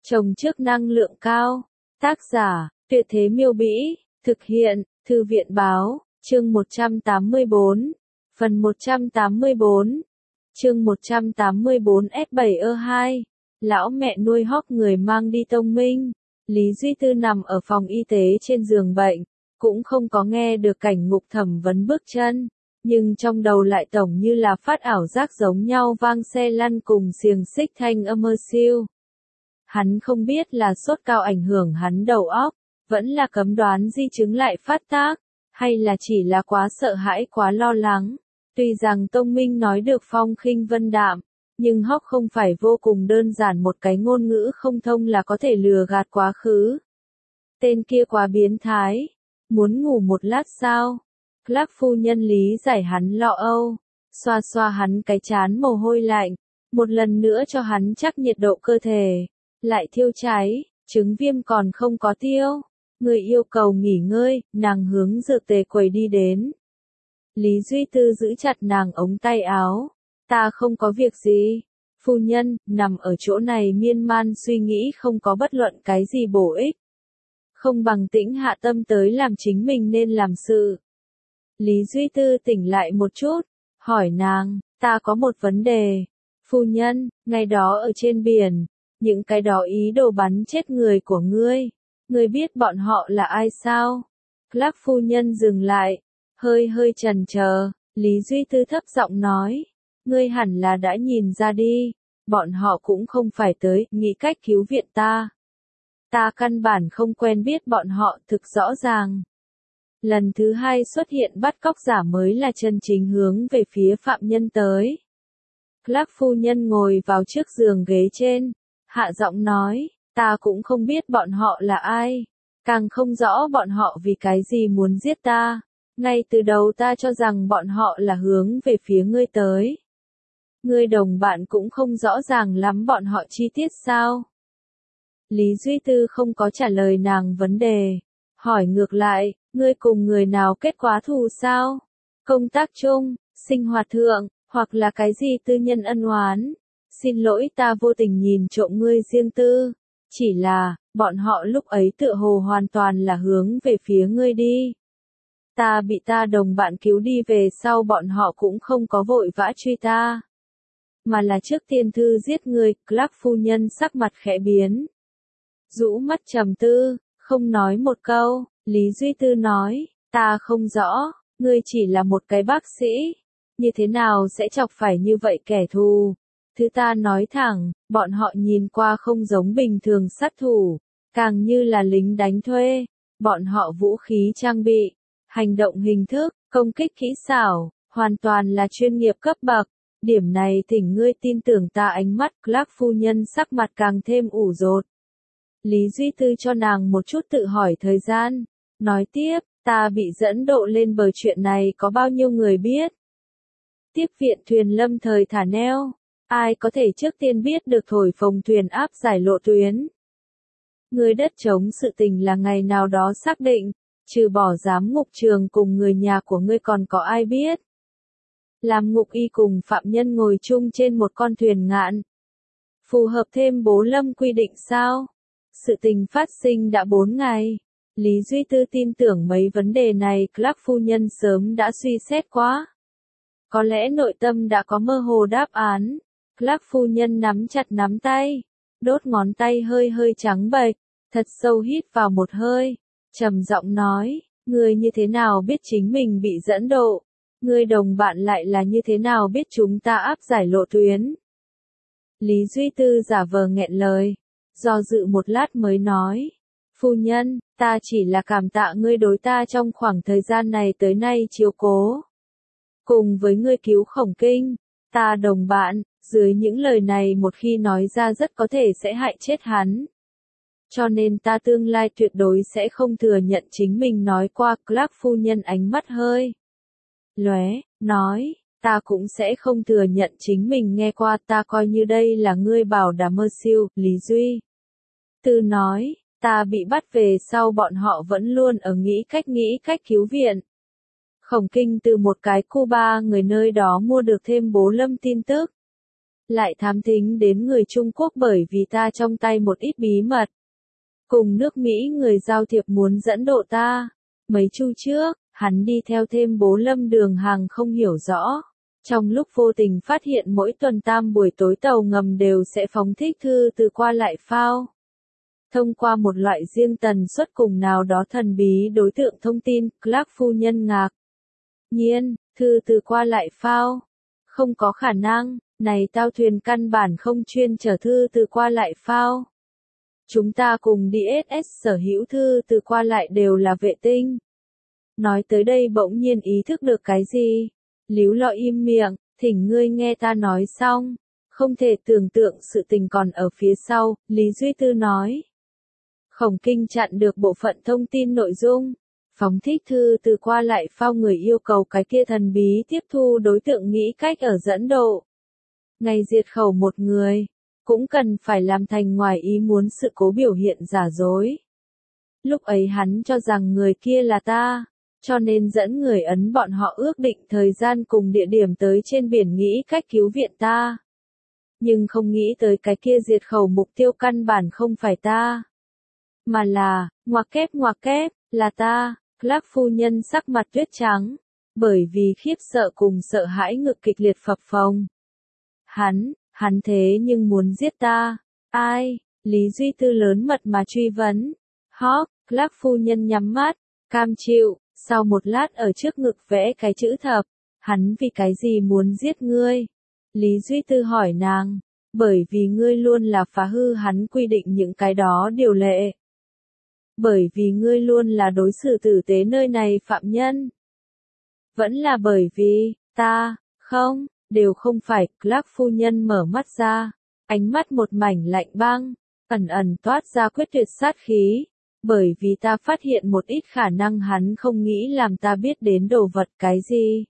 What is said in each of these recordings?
Trồng trước năng lượng cao. Tác giả, Tuyệt Thế Miêu Bĩ. Thực hiện, Thư viện Báo. Chương 184. Phần 184. Chương 184 S7E2. Lão mẹ nuôi hóc người mang đi tông minh. Lý Duy Tư nằm ở phòng y tế trên giường bệnh, cũng không có nghe được cảnh Ngục Thẩm Vấn bước chân, nhưng trong đầu lại tổng như là phát ảo giác giống nhau vang xe lăn cùng xiềng xích thanh âm mơ siêu. Hắn không biết là sốt cao ảnh hưởng hắn đầu óc, vẫn là cấm đoán di chứng lại phát tác, hay là chỉ là quá sợ hãi quá lo lắng. Tuy rằng Tông Minh nói được phong khinh vân đạm, nhưng hóc không phải vô cùng đơn giản một cái ngôn ngữ không thông là có thể lừa gạt quá khứ. Tên kia quá biến thái. Muốn ngủ một lát sao? Clark phu nhân lý giải hắn lo âu, xoa xoa hắn cái trán mồ hôi lạnh, một lần nữa cho hắn chắc nhiệt độ cơ thể. Lại thiêu cháy, chứng viêm còn không có tiêu. Người yêu cầu nghỉ ngơi, nàng hướng dược tề quầy đi đến. Lý Duy Tư giữ chặt nàng ống tay áo. Ta không có việc gì. Phu nhân, nằm ở chỗ này miên man suy nghĩ không có bất luận cái gì bổ ích. Không bằng tĩnh hạ tâm tới làm chính mình nên làm sự. Lý Duy Tư tỉnh lại một chút, hỏi nàng, ta có một vấn đề. Phu nhân, ngày đó ở trên biển, những cái đó ý đồ bắn chết người của ngươi biết bọn họ là ai sao? Clark phu nhân dừng lại, hơi chần chờ, Lý Duy Tư thấp giọng nói, ngươi hẳn là đã nhìn ra đi, bọn họ cũng không phải tới, nghĩ cách cứu viện ta. Ta căn bản không quen biết bọn họ thực rõ ràng. Lần thứ hai xuất hiện bắt cóc giả mới là chân chính hướng về phía phạm nhân tới. Clark phu nhân ngồi vào trước giường ghế trên, hạ giọng nói, ta cũng không biết bọn họ là ai, càng không rõ bọn họ vì cái gì muốn giết ta. Ngay từ đầu ta cho rằng bọn họ là hướng về phía ngươi tới. Ngươi đồng bạn cũng không rõ ràng lắm bọn họ chi tiết sao? Lý Duy Tư không có trả lời nàng vấn đề, hỏi ngược lại, ngươi cùng người nào kết quá thù sao? Công tác chung, sinh hoạt thượng, hoặc là cái gì tư nhân ân oán? Xin lỗi ta vô tình nhìn trộm ngươi riêng tư, chỉ là, bọn họ lúc ấy tựa hồ hoàn toàn là hướng về phía ngươi đi. Ta bị ta đồng bạn cứu đi về sau bọn họ cũng không có vội vã truy ta, mà là trước tiên thư giết ngươi. Clark phu nhân sắc mặt khẽ biến, rũ mắt trầm tư, không nói một câu. Lý Duy Tư nói, ta không rõ, ngươi chỉ là một cái bác sĩ, như thế nào sẽ chọc phải như vậy kẻ thù? Thứ ta nói thẳng, bọn họ nhìn qua không giống bình thường sát thủ, càng như là lính đánh thuê. Bọn họ vũ khí trang bị, hành động hình thức, công kích kỹ xảo, hoàn toàn là chuyên nghiệp cấp bậc. Điểm này thỉnh ngươi tin tưởng ta. Ánh mắt Clark phu nhân sắc mặt càng thêm ủ rột. Lý Duy Tư cho nàng một chút tự hỏi thời gian, nói tiếp, ta bị dẫn độ lên bờ chuyện này có bao nhiêu người biết? Tiếp viện thuyền lâm thời thả neo, ai có thể trước tiên biết được thổi phồng thuyền áp giải lộ tuyến? Ngươi đất chống sự tình là ngày nào đó xác định, trừ bỏ giám ngục trường cùng người nhà của ngươi còn có ai biết? Làm ngục y cùng phạm nhân ngồi chung trên một con thuyền ngạn, phù hợp thêm Bố Lâm quy định sao? Sự tình phát sinh đã 4 ngày. Lý Duy Tư tin tưởng mấy vấn đề này Clark phu nhân sớm đã suy xét quá. Có lẽ nội tâm đã có mơ hồ đáp án. Clark phu nhân nắm chặt nắm tay, đốt ngón tay hơi trắng bệch, thật sâu hít vào một hơi, trầm giọng nói, ngươi như thế nào biết chính mình bị dẫn độ? Ngươi đồng bạn lại là như thế nào biết chúng ta áp giải lộ tuyến? Lý Duy Tư giả vờ nghẹn lời, do dự một lát mới nói, phu nhân, ta chỉ là cảm tạ ngươi đối ta trong khoảng thời gian này tới nay chiếu cố. Cùng với ngươi cứu Khổng Kinh, ta đồng bạn, dưới những lời này một khi nói ra rất có thể sẽ hại chết hắn. Cho nên ta tương lai tuyệt đối sẽ không thừa nhận chính mình nói qua. Clark phu nhân ánh mắt hơi lóe, nói, ta cũng sẽ không thừa nhận chính mình nghe qua. Ta coi như đây là ngươi bảo đảm mơ siêu. Lý Duy Tư nói, ta bị bắt về sau bọn họ vẫn luôn ở nghĩ cách cứu viện. Khổng Kinh từ một cái Cuba người nơi đó mua được thêm Bố Lâm tin tức. lại thám thính đến người Trung Quốc bởi vì ta trong tay một ít bí mật. Cùng nước Mỹ người giao thiệp muốn dẫn độ ta. Mấy chu trước, hắn đi theo thêm bố Lâm đường hàng không hiểu rõ. Trong lúc vô tình phát hiện mỗi tuần 3 buổi tối tàu ngầm đều sẽ phóng thích thư từ qua lại phao. Thông qua một loại riêng tần suất cùng nào đó thần bí đối tượng thông tin, Clark phu nhân ngạc nhiên, thư từ qua lại phao. Không có khả năng, này tàu thuyền căn bản không chuyên chở thư từ qua lại phao. Chúng ta cùng DSS sở hữu thư từ qua lại đều là vệ tinh. Nói tới đây bỗng nhiên ý thức được cái gì? Líu lo im miệng, thỉnh ngươi nghe ta nói xong. Không thể tưởng tượng sự tình còn ở phía sau, Lý Duy Tư nói. Khổng Kinh chặn được bộ phận thông tin nội dung. Phóng thích thư từ qua lại phao người yêu cầu cái kia thần bí tiếp thu đối tượng nghĩ cách ở dẫn độ. Ngày diệt khẩu một người, cũng cần phải làm thành ngoài ý muốn sự cố biểu hiện giả dối. Lúc ấy hắn cho rằng người kia là ta, cho nên dẫn người Ấn bọn họ ước định thời gian cùng địa điểm tới trên biển nghĩ cách cứu viện ta. Nhưng không nghĩ tới cái kia diệt khẩu mục tiêu căn bản không phải ta. Mà là, ngoặc kép, là ta. Clark phu nhân sắc mặt tuyết trắng, bởi vì khiếp sợ cùng sợ hãi ngực kịch liệt phập phồng. Hắn thế nhưng muốn giết ta. Ai? Lý Duy Tư lớn mật mà truy vấn. Hóc, Clark phu nhân nhắm mắt, cam chịu, sau một lát ở trước ngực vẽ cái chữ thập. Hắn vì cái gì muốn giết ngươi? Lý Duy Tư hỏi nàng. Bởi vì ngươi luôn là phá hư hắn quy định những cái đó điều lệ. Bởi vì ngươi luôn là đối xử tử tế nơi này phạm nhân. Vẫn là bởi vì, ta, không, đều không phải. Clark phu nhân mở mắt ra, ánh mắt một mảnh lạnh băng, ẩn toát ra quyết tuyệt sát khí. Bởi vì ta phát hiện một ít khả năng hắn không nghĩ làm ta biết đến đồ vật cái gì.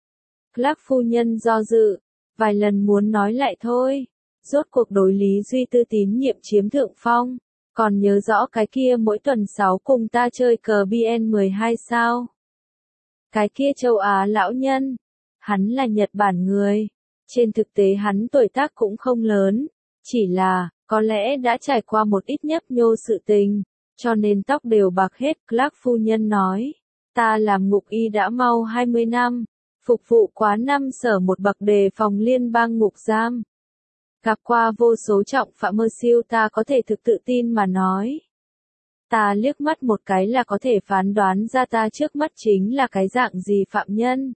Clark phu nhân do dự, vài lần muốn nói lại thôi. Rốt cuộc đối Lý Duy Tư tín nhiệm chiếm thượng phong. Còn nhớ rõ cái kia mỗi tuần 6 cùng ta chơi cờ BN12 sao? Cái kia châu Á lão nhân. Hắn là Nhật Bản người. Trên thực tế hắn tuổi tác cũng không lớn. Chỉ là, có lẽ đã trải qua một ít nhấp nhô sự tình. Cho nên tóc đều bạc hết. Clark phu nhân nói. Ta làm ngục y đã mau 20 năm. Phục vụ quá 5 sở một bậc đề phòng liên bang ngục giam. Gặp qua vô số trọng phạm mơ siêu ta có thể thực tự tin mà nói. Ta liếc mắt một cái là có thể phán đoán ra ta trước mắt chính là cái dạng gì phạm nhân.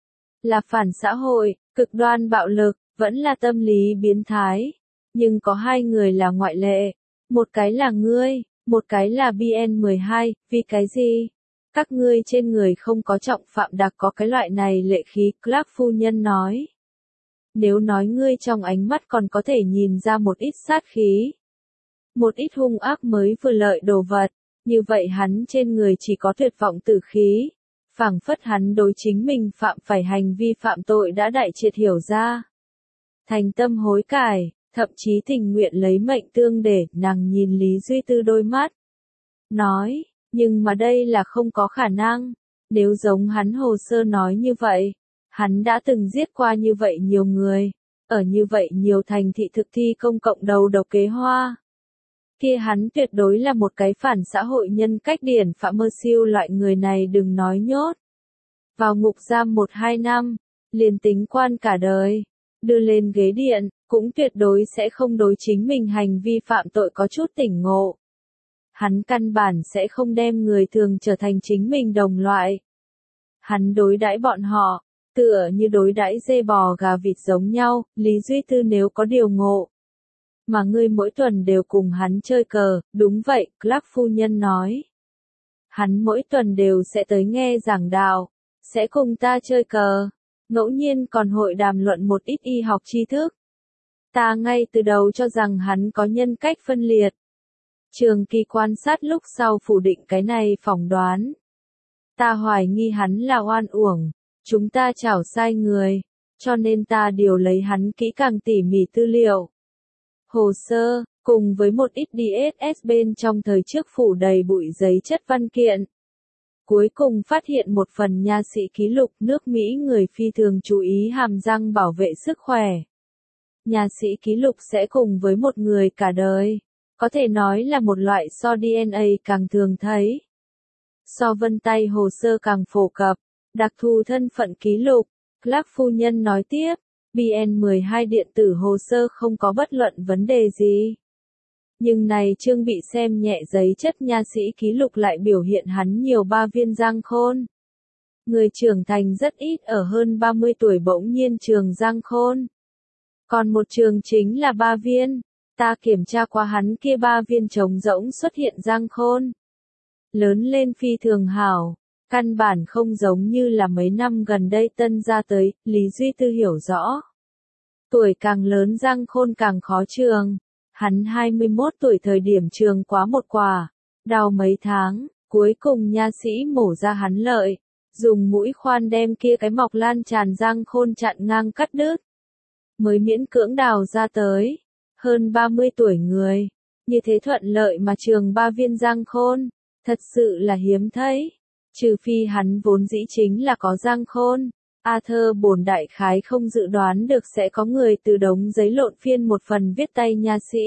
Là phản xã hội, cực đoan bạo lực, vẫn là tâm lý biến thái. Nhưng có 2 người là ngoại lệ. Một cái là ngươi, một cái là BN12, vì cái gì? Các ngươi trên người không có trọng phạm đặc có cái loại này lệ khí, Clark phu nhân nói. Nếu nói ngươi trong ánh mắt còn có thể nhìn ra một ít sát khí, một ít hung ác mới vừa lợi đồ vật, như vậy hắn trên người chỉ có tuyệt vọng tử khí. Phảng phất hắn đối chính mình phạm phải hành vi phạm tội đã đại triệt hiểu ra. Thành tâm hối cải, thậm chí tình nguyện lấy mệnh tương để, nàng nhìn Lý Duy Tư đôi mắt. Nói, nhưng mà đây là không có khả năng. Nếu giống hắn hồ sơ nói như vậy, hắn đã từng giết qua như vậy nhiều người, ở như vậy nhiều thành thị thực thi công cộng đầu độc kế hoa. Kia hắn tuyệt đối là một cái phản xã hội nhân cách điển phạm mơ siêu loại người này đừng nói nhốt. Vào ngục giam 1-2 năm, liền tính quan cả đời, đưa lên ghế điện, cũng tuyệt đối sẽ không đối chính mình hành vi phạm tội có chút tỉnh ngộ. Hắn căn bản sẽ không đem người thường trở thành chính mình đồng loại. Hắn đối đãi bọn họ, tựa như đối đãi dê bò gà vịt giống nhau. Lý Duy Tư nếu có điều ngộ. Mà ngươi mỗi tuần đều cùng hắn chơi cờ, đúng vậy, Clark phu nhân nói. Hắn mỗi tuần đều sẽ tới nghe giảng đạo, sẽ cùng ta chơi cờ, ngẫu nhiên còn hội đàm luận một ít y học tri thức. Ta ngay từ đầu cho rằng hắn có nhân cách phân liệt. Trường kỳ quan sát lúc sau phủ định cái này phỏng đoán. Ta hoài nghi hắn là oan uổng, chúng ta chảo sai người, cho nên ta điều lấy hắn kỹ càng tỉ mỉ tư liệu. Hồ sơ, cùng với một ít DSS bên trong thời trước phủ đầy bụi giấy chất văn kiện. Cuối cùng phát hiện một phần nha sĩ ký lục nước Mỹ người phi thường chú ý hàm răng bảo vệ sức khỏe. Nha sĩ ký lục sẽ cùng với một người cả đời. Có thể nói là một loại so DNA càng thường thấy. So vân tay hồ sơ càng phổ cập, đặc thù thân phận ký lục. Clark phu nhân nói tiếp, BN12 điện tử hồ sơ không có bất luận vấn đề gì. Nhưng này Trương bị xem nhẹ giấy chất nha sĩ ký lục lại biểu hiện hắn nhiều 3 viên răng khôn. Người trưởng thành rất ít ở hơn 30 tuổi bỗng nhiên trường răng khôn. Còn một trường chính là 3 viên. Ta kiểm tra qua hắn kia 3 viên trống rỗng xuất hiện răng khôn. Lớn lên phi thường hảo. Căn bản không giống như là mấy năm gần đây tân ra tới, Lý Duy Tư hiểu rõ. Tuổi càng lớn răng khôn càng khó trường. Hắn 21 tuổi thời điểm trường quá một quả. Đau mấy tháng, cuối cùng nha sĩ mổ ra hắn lợi. Dùng mũi khoan đem kia cái mọc lan tràn răng khôn chặn ngang cắt đứt. Mới miễn cưỡng đào ra tới. Hơn 30 tuổi người. Như thế thuận lợi mà trường 3 viên răng khôn. Thật sự là hiếm thấy. Trừ phi hắn vốn dĩ chính là có răng khôn. Arthur bổn đại khái không dự đoán được sẽ có người từ đống giấy lộn phiên một phần viết tay nha sĩ.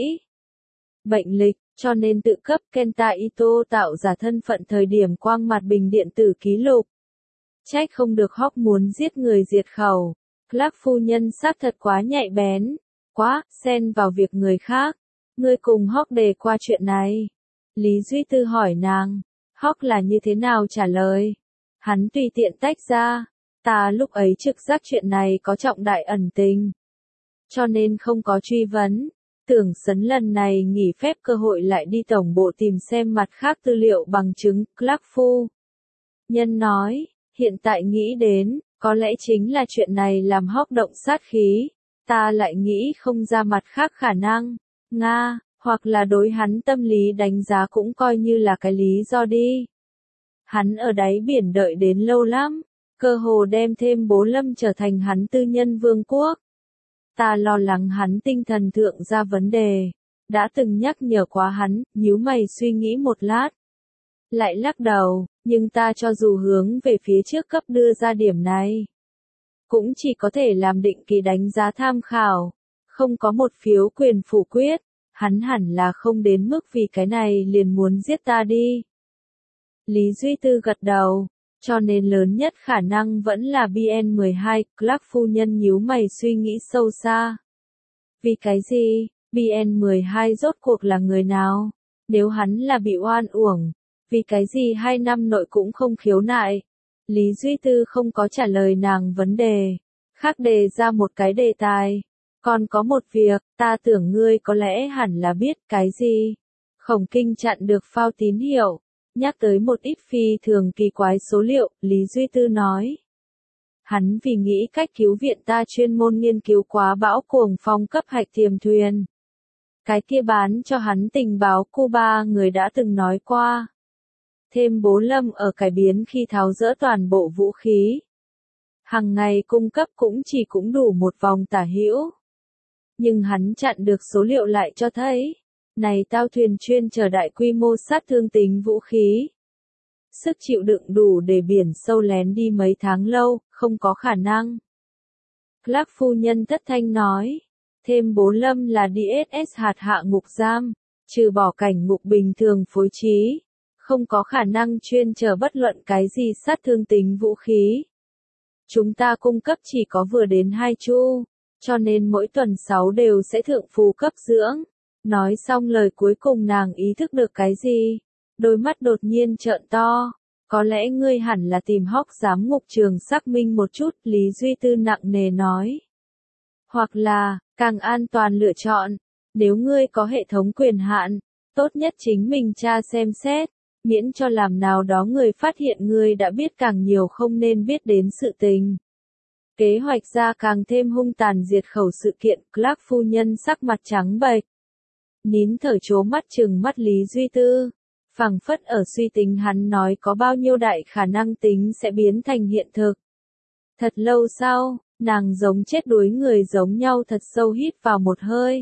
Bệnh lịch, cho nên tự cấp Kenta Ito tạo giả thân phận thời điểm quang mặt bình điện tử ký lục. Trách không được Hawk muốn giết người diệt khẩu. Clark phu nhân xác thật quá nhạy bén. Quá, xen vào việc người khác. Ngươi cùng Hawk đề qua chuyện này. Lý Duy Tư hỏi nàng. Hawk là như thế nào trả lời? Hắn tùy tiện tách ra. Ta lúc ấy trực giác chuyện này có trọng đại ẩn tình. Cho nên không có truy vấn. Tưởng Sấn lần này nghỉ phép cơ hội lại đi tổng bộ tìm xem mặt khác tư liệu bằng chứng. Clark phu nhân nói, hiện tại nghĩ đến, có lẽ chính là chuyện này làm Hawk động sát khí. Ta lại nghĩ không ra mặt khác khả năng. Nga, hoặc là đối hắn tâm lý đánh giá cũng coi như là cái lý do đi. Hắn ở đáy biển đợi đến lâu lắm. Cơ hồ đem thêm Bố Lâm trở thành hắn tư nhân vương quốc. Ta lo lắng hắn tinh thần thượng ra vấn đề. Đã từng nhắc nhở quá hắn, nhíu mày suy nghĩ một lát. Lại lắc đầu, nhưng ta cho dù hướng về phía trước cấp đưa ra điểm này. Cũng chỉ có thể làm định kỳ đánh giá tham khảo. Không có một phiếu quyền phủ quyết. Hắn hẳn là không đến mức vì cái này liền muốn giết ta đi. Lý Duy Tư gật đầu. Cho nên lớn nhất khả năng vẫn là BN12, Clark phu nhân nhíu mày suy nghĩ sâu xa. Vì cái gì, BN12 rốt cuộc là người nào? Nếu hắn là bị oan uổng, vì cái gì 2 năm nội cũng không khiếu nại? Lý Duy Tư không có trả lời nàng vấn đề, khác đề ra một cái đề tài. Còn có một việc, ta tưởng ngươi có lẽ hẳn là biết cái gì? Khổng Kinh chặn được phao tín hiệu. Nhắc tới một ít phi thường kỳ quái số liệu, Lý Duy Tư nói. Hắn vì nghĩ cách cứu viện ta chuyên môn nghiên cứu quá bão cuồng phong cấp hạch tiềm thuyền. Cái kia bán cho hắn tình báo Cuba người đã từng nói qua. Thêm Bố Lâm ở cải biến khi tháo dỡ toàn bộ vũ khí. Hằng ngày cung cấp cũng đủ một vòng tả hữu. Nhưng hắn chặn được số liệu lại cho thấy. Này tao thuyền chuyên chở đại quy mô sát thương tính vũ khí. Sức chịu đựng đủ để biển sâu lén đi mấy tháng lâu, không có khả năng. Clark phu nhân thất thanh nói. Thêm Bố Lâm là DSS hạt hạ ngục giam, trừ bỏ cảnh ngục bình thường phối trí. Không có khả năng chuyên chở bất luận cái gì sát thương tính vũ khí. Chúng ta cung cấp chỉ có vừa đến 2 chu, cho nên mỗi tuần 6 đều sẽ thượng phù cấp dưỡng. Nói xong lời cuối cùng nàng ý thức được cái gì? Đôi mắt đột nhiên trợn to. Có lẽ ngươi hẳn là tìm Hawk giám ngục trường xác minh một chút, Lý Duy Tư nặng nề nói. Hoặc là, càng an toàn lựa chọn. Nếu ngươi có hệ thống quyền hạn, tốt nhất chính mình tra xem xét, miễn cho làm nào đó người phát hiện ngươi đã biết càng nhiều không nên biết đến sự tình. Kế hoạch ra càng thêm hung tàn diệt khẩu sự kiện, Clark phu nhân sắc mặt trắng bệch. Nín thở trố mắt chừng mắt Lý Duy Tư. Phảng phất ở suy tính hắn nói có bao nhiêu đại khả năng tính sẽ biến thành hiện thực. Thật lâu sau, nàng giống chết đuối người giống nhau thật sâu hít vào một hơi.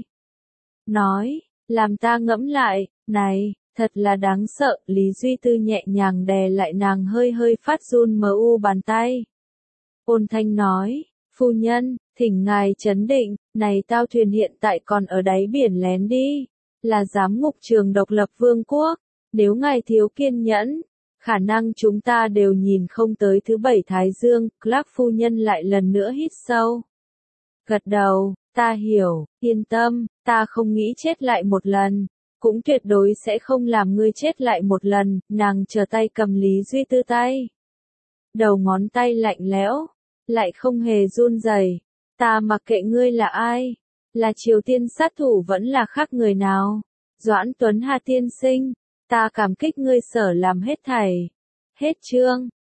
Nói, làm ta ngẫm lại, này, thật là đáng sợ, Lý Duy Tư nhẹ nhàng đè lại nàng hơi hơi phát run mờ u bàn tay. Ôn thanh nói, phu nhân, Thỉnh ngài trấn định, này tao thuyền hiện tại còn ở đáy biển lén đi, là giám ngục trường độc lập vương quốc, nếu ngài thiếu kiên nhẫn, khả năng chúng ta đều nhìn không tới thứ bảy Thái Dương. Clark phu nhân lại lần nữa hít sâu. Gật đầu, ta hiểu, yên tâm, ta không nghĩ chết lại một lần, cũng tuyệt đối sẽ không làm ngươi chết lại một lần. Nàng chờ tay cầm Lý Duy Tư tay. Đầu ngón tay lạnh lẽo, lại không hề run rẩy. Ta mặc kệ ngươi là ai, là Triều Tiên sát thủ vẫn là khác người nào. Doãn Tuấn Hà tiên sinh, ta cảm kích ngươi sở làm hết thảy. Hết chương.